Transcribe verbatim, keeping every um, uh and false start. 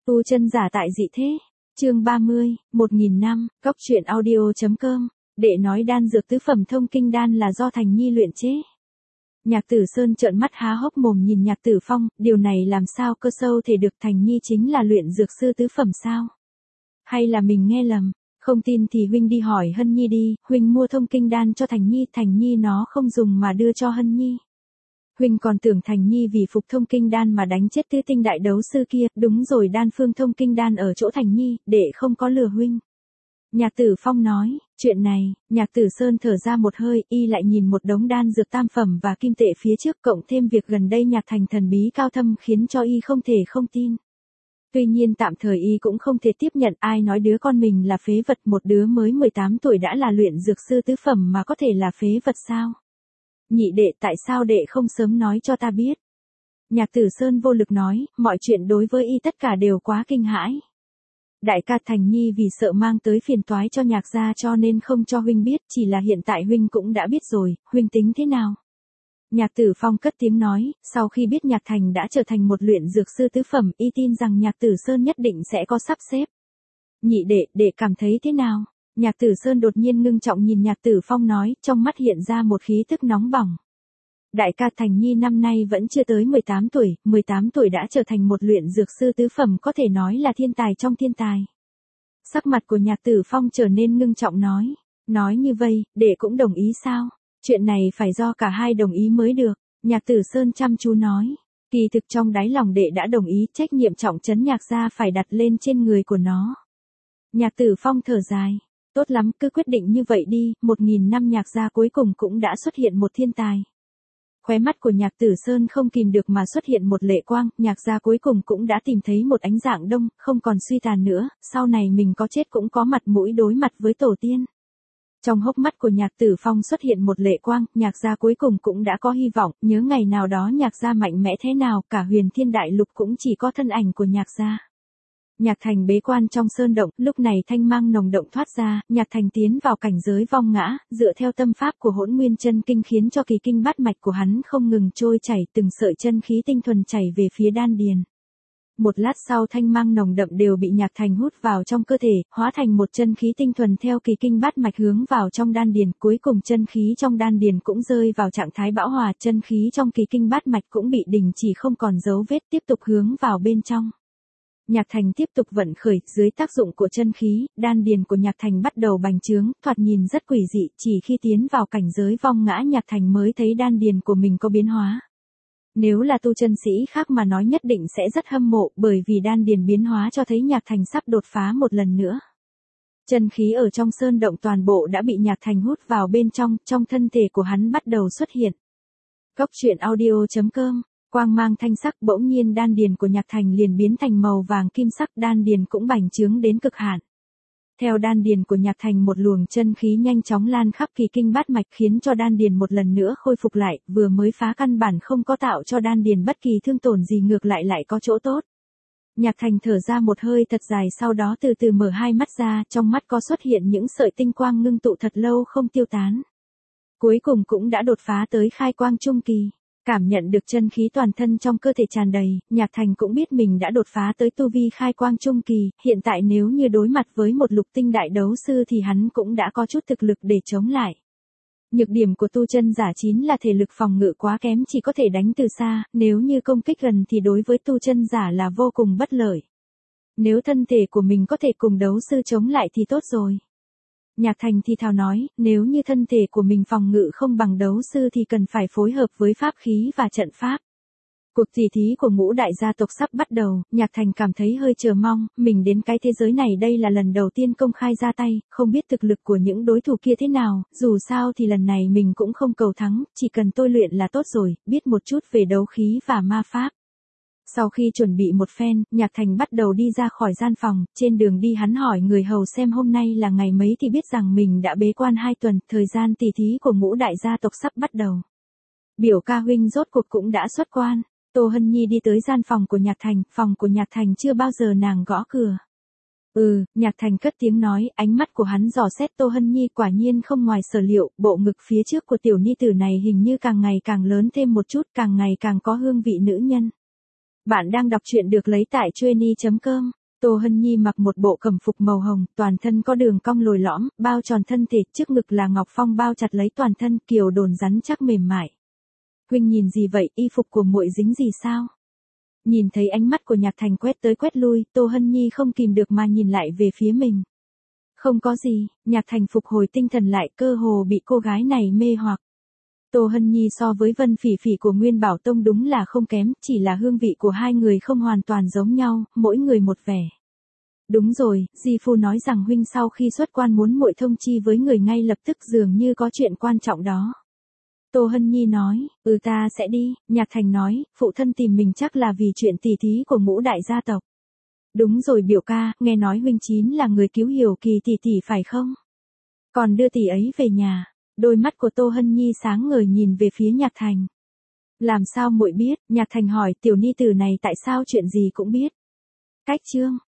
Tu chân giả tại dị thế. Chương ba mươi, một nghìn năm, Cóc truyện audio.com. Đệ nói đan dược tứ phẩm thông kinh đan là do Thành Nhi luyện chế. Nhạc Tử Sơn trợn mắt há hốc mồm nhìn Nhạc Tử Phong, điều này làm sao cơ sâu thể được, Thành Nhi chính là luyện dược sư tứ phẩm sao? Hay là mình nghe lầm? Không tin thì huynh đi hỏi Hân Nhi đi, huynh mua thông kinh đan cho Thành Nhi, Thành Nhi nó không dùng mà đưa cho Hân Nhi. Huynh còn tưởng Thành Nhi vì phục thông kinh đan mà đánh chết tứ tinh đại đấu sư kia, đúng rồi, đan phương thông kinh đan ở chỗ Thành Nhi, đệ không có lừa huynh. Nhạc Tử Phong nói, chuyện này, Nhạc Tử Sơn thở ra một hơi, y lại nhìn một đống đan dược tam phẩm và kim tệ phía trước, cộng thêm việc gần đây Nhạc Thành thần bí cao thâm khiến cho y không thể không tin. Tuy nhiên tạm thời y cũng không thể tiếp nhận ai nói đứa con mình là phế vật, một đứa mới mười tám tuổi đã là luyện dược sư tứ phẩm mà có thể là phế vật sao? Nhị đệ, tại sao đệ không sớm nói cho ta biết? Nhạc Tử Sơn vô lực nói, mọi chuyện đối với y tất cả đều quá kinh hãi. Đại ca, Thành Nhi vì sợ mang tới phiền toái cho Nhạc gia cho nên không cho huynh biết, chỉ là hiện tại huynh cũng đã biết rồi, huynh tính thế nào? Nhạc Tử Phong cất tiếng nói, sau khi biết Nhạc Thành đã trở thành một luyện dược sư tứ phẩm, y tin rằng Nhạc Tử Sơn nhất định sẽ có sắp xếp. Nhị đệ, đệ cảm thấy thế nào? Nhạc Tử Sơn đột nhiên ngưng trọng nhìn Nhạc Tử Phong nói, trong mắt hiện ra một khí tức nóng bỏng. Đại ca, Thành Nhi năm nay vẫn chưa tới mười tám tuổi, mười tám tuổi đã trở thành một luyện dược sư tứ phẩm, có thể nói là thiên tài trong thiên tài. Sắc mặt của Nhạc Tử Phong trở nên ngưng trọng nói, nói như vậy, đệ cũng đồng ý sao? Chuyện này phải do cả hai đồng ý mới được. Nhạc Tử Sơn chăm chú nói, kỳ thực trong đáy lòng đệ đã đồng ý, trách nhiệm trọng trấn Nhạc gia phải đặt lên trên người của nó. Nhạc Tử Phong thở dài, tốt lắm, cứ quyết định như vậy đi, một nghìn năm Nhạc gia cuối cùng cũng đã xuất hiện một thiên tài. Khóe mắt của Nhạc Tử Sơn không kìm được mà xuất hiện một lệ quang, Nhạc gia cuối cùng cũng đã tìm thấy một ánh dạng đông, không còn suy tàn nữa, sau này mình có chết cũng có mặt mũi đối mặt với tổ tiên. Trong hốc mắt của Nhạc Tử Phong xuất hiện một lệ quang, Nhạc gia cuối cùng cũng đã có hy vọng, nhớ ngày nào đó Nhạc gia mạnh mẽ thế nào, cả huyền thiên đại lục cũng chỉ có thân ảnh của Nhạc gia. Nhạc Thành bế quan trong sơn động, lúc này thanh mang nồng động thoát ra, Nhạc Thành tiến vào cảnh giới vong ngã, dựa theo tâm pháp của Hỗn Nguyên Chân Kinh khiến cho kỳ kinh bát mạch của hắn không ngừng trôi chảy, từng sợi chân khí tinh thuần chảy về phía đan điền. Một lát sau thanh mang nồng đậm đều bị Nhạc Thành hút vào trong cơ thể, hóa thành một chân khí tinh thuần theo kỳ kinh bát mạch hướng vào trong đan điền, cuối cùng chân khí trong đan điền cũng rơi vào trạng thái bão hòa, chân khí trong kỳ kinh bát mạch cũng bị đình chỉ không còn dấu vết, tiếp tục hướng vào bên trong. Nhạc Thành tiếp tục vận khởi, dưới tác dụng của chân khí, đan điền của Nhạc Thành bắt đầu bành trướng, thoạt nhìn rất quỷ dị, chỉ khi tiến vào cảnh giới vong ngã Nhạc Thành mới thấy đan điền của mình có biến hóa. Nếu là tu chân sĩ khác mà nói nhất định sẽ rất hâm mộ, bởi vì đan điền biến hóa cho thấy Nhạc Thành sắp đột phá một lần nữa. Chân khí ở trong sơn động toàn bộ đã bị Nhạc Thành hút vào bên trong, trong thân thể của hắn bắt đầu xuất hiện. Cóc truyện audio.com. Quang mang thanh sắc, bỗng nhiên đan điền của Nhạc Thành liền biến thành màu vàng kim sắc, đan điền cũng bành trướng đến cực hạn. Theo đan điền của Nhạc Thành một luồng chân khí nhanh chóng lan khắp kỳ kinh bát mạch khiến cho đan điền một lần nữa khôi phục lại, vừa mới phá căn bản không có tạo cho đan điền bất kỳ thương tổn gì, ngược lại lại có chỗ tốt. Nhạc Thành thở ra một hơi thật dài, sau đó từ từ mở hai mắt ra, trong mắt có xuất hiện những sợi tinh quang ngưng tụ thật lâu không tiêu tán. Cuối cùng cũng đã đột phá tới khai quang trung kỳ. Cảm nhận được chân khí toàn thân trong cơ thể tràn đầy, Nhạc Thành cũng biết mình đã đột phá tới tu vi khai quang trung kỳ, hiện tại nếu như đối mặt với một lục tinh đại đấu sư thì hắn cũng đã có chút thực lực để chống lại. Nhược điểm của tu chân giả chính là thể lực phòng ngự quá kém, chỉ có thể đánh từ xa, nếu như công kích gần thì đối với tu chân giả là vô cùng bất lợi. Nếu thân thể của mình có thể cùng đấu sư chống lại thì tốt rồi. Nhạc Thành thì thào nói, nếu như thân thể của mình phòng ngự không bằng đấu sư thì cần phải phối hợp với pháp khí và trận pháp. Cuộc tỷ thí của ngũ đại gia tộc sắp bắt đầu, Nhạc Thành cảm thấy hơi chờ mong, mình đến cái thế giới này đây là lần đầu tiên công khai ra tay, không biết thực lực của những đối thủ kia thế nào, dù sao thì lần này mình cũng không cầu thắng, chỉ cần tôi luyện là tốt rồi, biết một chút về đấu khí và ma pháp. Sau khi chuẩn bị một phen, Nhạc Thành bắt đầu đi ra khỏi gian phòng, trên đường đi hắn hỏi người hầu xem hôm nay là ngày mấy thì biết rằng mình đã bế quan hai tuần, thời gian tỷ thí của ngũ đại gia tộc sắp bắt đầu. Biểu ca huynh rốt cuộc cũng đã xuất quan, Tô Hân Nhi đi tới gian phòng của Nhạc Thành, phòng của Nhạc Thành chưa bao giờ nàng gõ cửa. Ừ, Nhạc Thành cất tiếng nói, ánh mắt của hắn dò xét Tô Hân Nhi, quả nhiên không ngoài sở liệu, bộ ngực phía trước của tiểu ni tử này hình như càng ngày càng lớn thêm một chút, càng ngày càng có hương vị nữ nhân. Bạn đang đọc truyện được lấy tại chuyeney chấm com. Tô Hân Nhi mặc một bộ cẩm phục màu hồng, toàn thân có đường cong lồi lõm, bao tròn thân thể, trước ngực là ngọc phong bao chặt lấy toàn thân, kiều đồn rắn chắc mềm mại. Huynh nhìn gì vậy, y phục của muội dính gì sao? Nhìn thấy ánh mắt của Nhạc Thành quét tới quét lui, Tô Hân Nhi không kìm được mà nhìn lại về phía mình. Không có gì, Nhạc Thành phục hồi tinh thần lại, cơ hồ bị cô gái này mê hoặc. Tô Hân Nhi so với Vân Phỉ Phỉ của Nguyên Bảo Tông đúng là không kém, chỉ là hương vị của hai người không hoàn toàn giống nhau, mỗi người một vẻ. Đúng rồi, Di Phu nói rằng huynh sau khi xuất quan muốn muội thông chi với người ngay lập tức, dường như có chuyện quan trọng đó. Tô Hân Nhi nói, ừ ta sẽ đi. Nhạc Thành nói, phụ thân tìm mình chắc là vì chuyện tỉ thí của ngũ đại gia tộc. Đúng rồi biểu ca, nghe nói huynh Chín là người cứu Hiểu Kỳ tỷ tỷ phải không? Còn đưa tỷ ấy về nhà. Đôi mắt của Tô Hân Nhi sáng ngời nhìn về phía Nhạc Thành. Làm sao muội biết? Nhạc Thành hỏi, tiểu ni tử này tại sao chuyện gì cũng biết? Cách chương